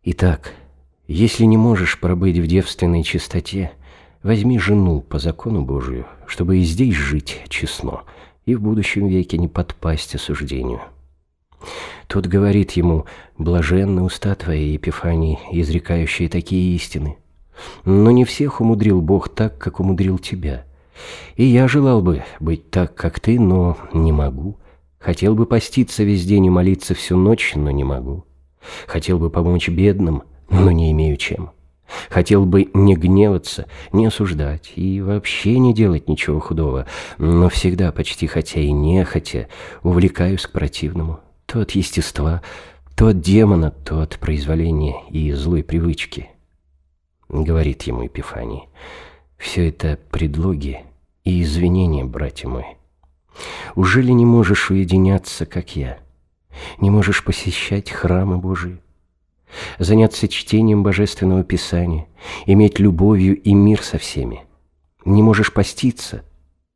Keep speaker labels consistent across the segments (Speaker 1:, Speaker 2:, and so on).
Speaker 1: Итак, если не можешь пробыть в девственной чистоте, возьми жену по закону Божию, чтобы и здесь жить честно, и в будущем веке не подпасть осуждению. Тот говорит ему: блаженны уста твои, Епифаний, изрекающие такие истины. Но не всех умудрил Бог так, как умудрил тебя. И я желал бы быть так, как ты, но не могу. Хотел бы поститься весь день и молиться всю ночь, но не могу. Хотел бы помочь бедным, но не имею чем. Хотел бы не гневаться, не осуждать и вообще не делать ничего худого, но всегда, почти хотя и нехотя, увлекаюсь к противному. То от естества, то от демона, то от произволения и злой привычки. Говорит ему Епифаний: все это предлоги и извинения, братья мои. Ужели не можешь уединяться, как я? Не можешь посещать храмы Божии? Заняться чтением Божественного Писания, иметь любовью и мир со всеми? Не можешь поститься?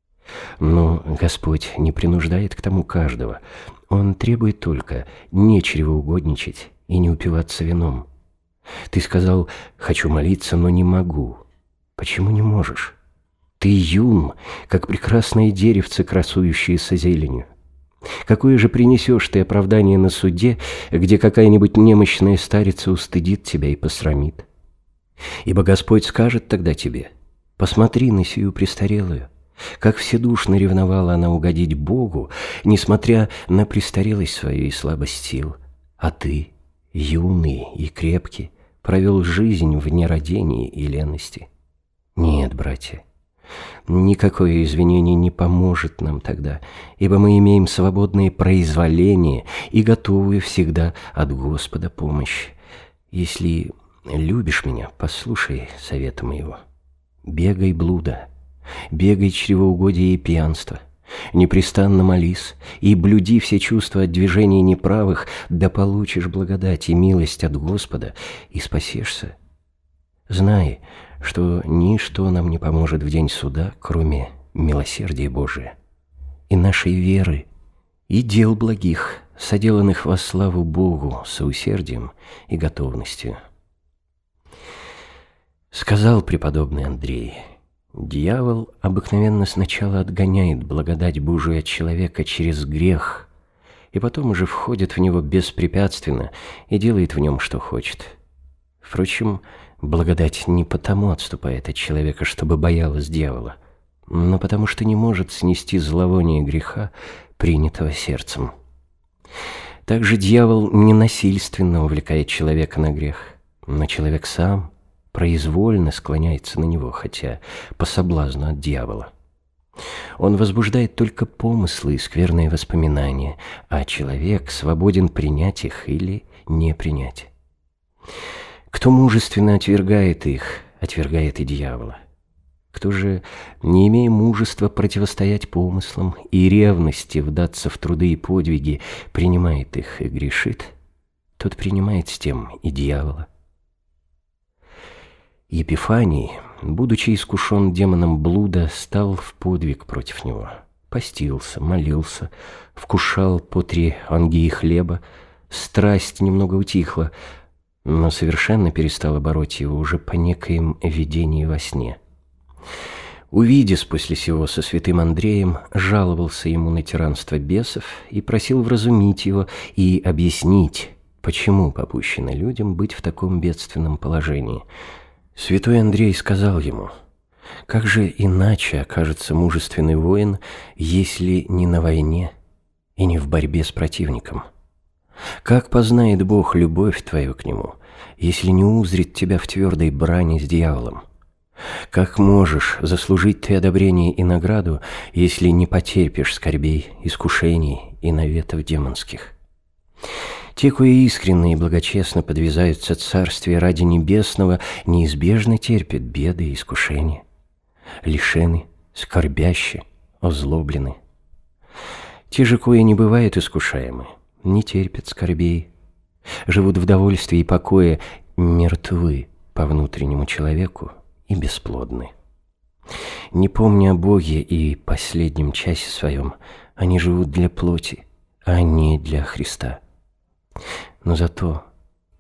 Speaker 1: Но Господь не принуждает к тому каждого. Он требует только не чревоугодничать и не упиваться вином. Ты сказал: хочу молиться, но не могу. Почему не можешь? Ты юн, как прекрасное деревце, красующееся зеленью. Какое же принесешь ты оправдание на суде, где какая-нибудь немощная старица устыдит тебя и посрамит? Ибо Господь скажет тогда тебе: посмотри на сию престарелую, как вседушно ревновала она угодить Богу, несмотря на престарелость свою и слабость сил. А ты, юный и крепкий, провел жизнь в нерадении и лености. Нет, братья, никакое извинение не поможет нам тогда, ибо мы имеем свободное произволение и готовую всегда от Господа помощь. Если любишь меня, послушай совета моего. Бегай блуда, бегай чревоугодия и пьянства, непрестанно молись и блюди все чувства от движений неправых, да получишь благодать и милость от Господа и спасешься. Знай, что ничто нам не поможет в день суда, кроме милосердия Божия и нашей веры, и дел благих, соделанных во славу Богу со усердием и готовностью. Сказал преподобный Андрей: дьявол обыкновенно сначала отгоняет благодать Божию от человека через грех, и потом уже входит в него беспрепятственно и делает в нем, что хочет. Впрочем, благодать не потому отступает от человека, чтобы боялась дьявола, но потому что не может снести зловоние греха, принятого сердцем. Также дьявол не насильственно увлекает человека на грех, но человек сам произвольно склоняется на него, хотя по соблазну от дьявола. Он возбуждает только помыслы и скверные воспоминания, а человек свободен принять их или не принять. Кто мужественно отвергает их, отвергает и дьявола. Кто же, не имея мужества противостоять помыслам и ревности вдаться в труды и подвиги, принимает их и грешит, тот принимает с тем и дьявола. Епифаний, будучи искушен демоном блуда, стал в подвиг против него. Постился, молился, вкушал по 3 ангии хлеба, страсть немного утихла, но совершенно перестала бороть его уже по некоим видении во сне. Увидясь после сего со святым Андреем, жаловался ему на тиранство бесов и просил вразумить его и объяснить, почему попущено людям быть в таком бедственном положении. Святой Андрей сказал ему: как же иначе окажется мужественный воин, если не на войне и не в борьбе с противником? Как познает Бог любовь твою к Нему, если не узрит тебя в твердой брани с дьяволом? Как можешь заслужить ты одобрение и награду, если не потерпишь скорбей, искушений и наветов демонских? Те, кои искренне и благочестно подвязаются царствия ради небесного, неизбежно терпят беды и искушения. Лишены, скорбящи, озлоблены. Те же, кои не бывают искушаемы, не терпят скорбей, живут в довольстве и покое, мертвы по внутреннему человеку и бесплодны. Не помня о Боге и последнем часе своем, они живут для плоти, а не для Христа. Но зато,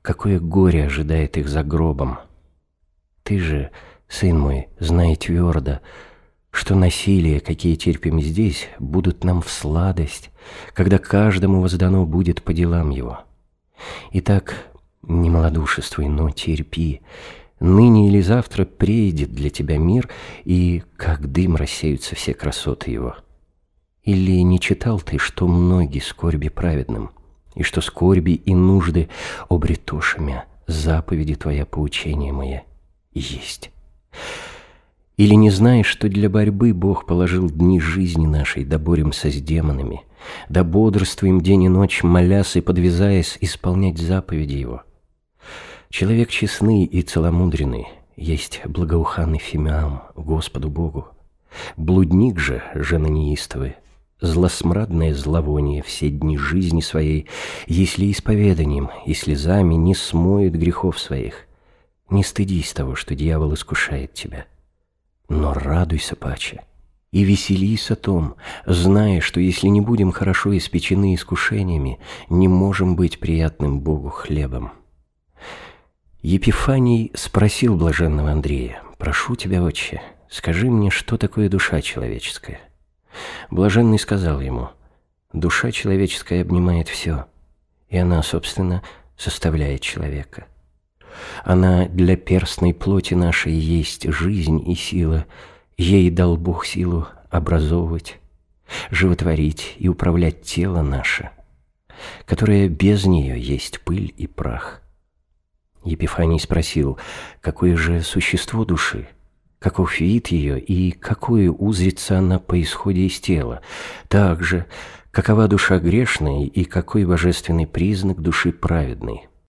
Speaker 1: какое горе ожидает их за гробом. Ты же, сын мой, знай твердо, что насилия, какие терпим здесь, будут нам в сладость, когда каждому воздано будет по делам его. Итак, не малодушествуй, но терпи. Ныне или завтра приедет для тебя мир, и как дым рассеются все красоты его. Или не читал ты, что многие скорби праведным, и что скорби и нужды обретошемя, заповеди твоя, поучение мое, есть? Или не знаешь, что для борьбы Бог положил дни жизни нашей, да боремся с демонами, да бодрствуем день и ночь, молясь и подвязаясь исполнять заповеди Его? Человек честный и целомудренный есть благоуханный Фимиам Господу Богу. Блудник же, жена неистовы, злосмрадное зловоние все дни жизни своей, если исповеданием и слезами не смоет грехов своих. Не стыдись того, что дьявол искушает тебя, но радуйся паче и веселись о том, зная, что если не будем хорошо испечены искушениями, не можем быть приятным Богу хлебом. Епифаний спросил блаженного Андрея: «Прошу тебя, отче, скажи мне, что такое душа человеческая?» Блаженный сказал ему: «Душа человеческая обнимает все, и она, собственно, составляет человека. Она для перстной плоти нашей есть жизнь и сила, ей дал Бог силу образовывать, животворить и управлять тело наше, которое без нее есть пыль и прах». Епифаний спросил: «Какое же существо души? Каков вид ее и какое узрится она по исходе из тела? Также, какова душа грешная и какой божественный признак души праведной?»